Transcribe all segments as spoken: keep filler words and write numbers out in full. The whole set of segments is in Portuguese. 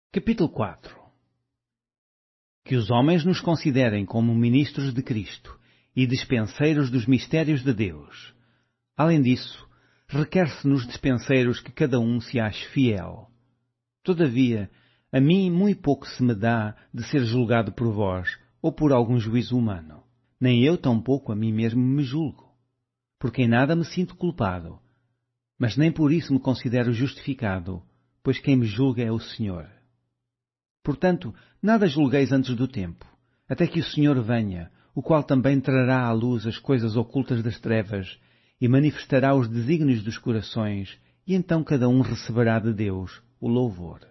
Capítulo quatro. Que os homens nos considerem como ministros de Cristo e dispenseiros dos mistérios de Deus. Além disso, requer-se nos dispenseiros que cada um se ache fiel. Todavia, a mim muito pouco se me dá de ser julgado por vós ou por algum juízo humano. Nem eu tampouco a mim mesmo me julgo, porque em nada me sinto culpado, mas nem por isso me considero justificado, pois quem me julga é o Senhor. Portanto, nada julgueis antes do tempo, até que o Senhor venha, o qual também trará à luz as coisas ocultas das trevas e manifestará os desígnios dos corações, e então cada um receberá de Deus o louvor.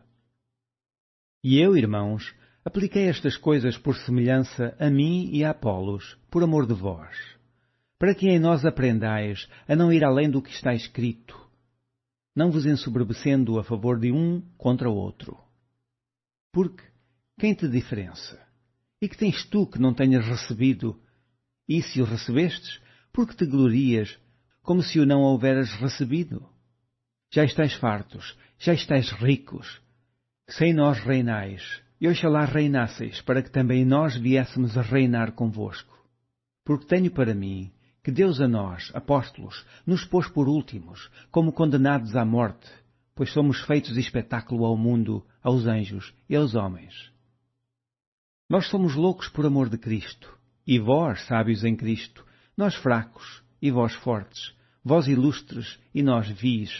E eu, irmãos, apliquei estas coisas por semelhança a mim e a Apolos, por amor de vós, para que em nós aprendais a não ir além do que está escrito, não vos ensoberbecendo a favor de um contra o outro. Porque quem te diferença? E que tens tu que não tenhas recebido? E se o recebestes, por que te glorias, como se o não houveras recebido? Já estáis fartos, já estáis ricos. Sem nós reinais, e oxalá reinasseis, para que também nós viéssemos a reinar convosco. Porque tenho para mim que Deus a nós, apóstolos, nos pôs por últimos, como condenados à morte, pois somos feitos de espetáculo ao mundo, aos anjos e aos homens. Nós somos loucos por amor de Cristo, e vós, sábios em Cristo, nós fracos, e vós fortes, vós ilustres, e nós vis.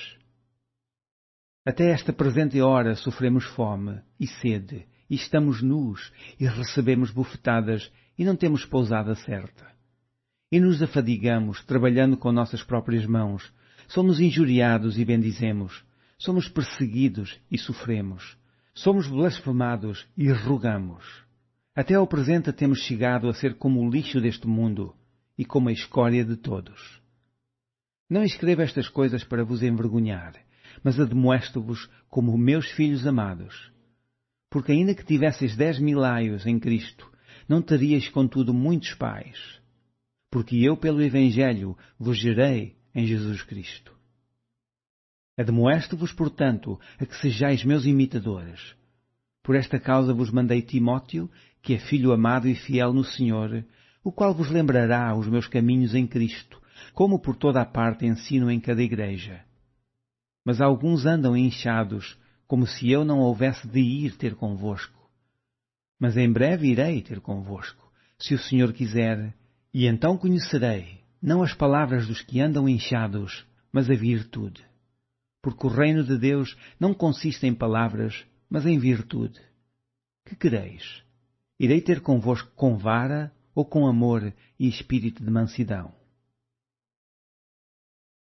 Até esta presente hora sofremos fome e sede, e estamos nus, e recebemos bofetadas, e não temos pousada certa. E nos afadigamos, trabalhando com nossas próprias mãos, somos injuriados e bendizemos, somos perseguidos e sofremos. Somos blasfemados e rogamos. Até ao presente temos chegado a ser como o lixo deste mundo e como a escória de todos. Não escrevo estas coisas para vos envergonhar, mas admoesto-vos como meus filhos amados. Porque ainda que tivesseis dez mil aios em Cristo, não teríeis contudo muitos pais. Porque eu pelo Evangelho vos gerei em Jesus Cristo. Admoesto-vos, portanto, a que sejais meus imitadores. Por esta causa vos mandei Timóteo, que é filho amado e fiel no Senhor, o qual vos lembrará os meus caminhos em Cristo, como por toda a parte ensino em cada igreja. Mas alguns andam inchados, como se eu não houvesse de ir ter convosco. Mas em breve irei ter convosco, se o Senhor quiser, e então conhecerei, não as palavras dos que andam inchados, mas a virtude. Porque o reino de Deus não consiste em palavras, mas em virtude. Que quereis? Irei ter convosco com vara ou com amor e espírito de mansidão?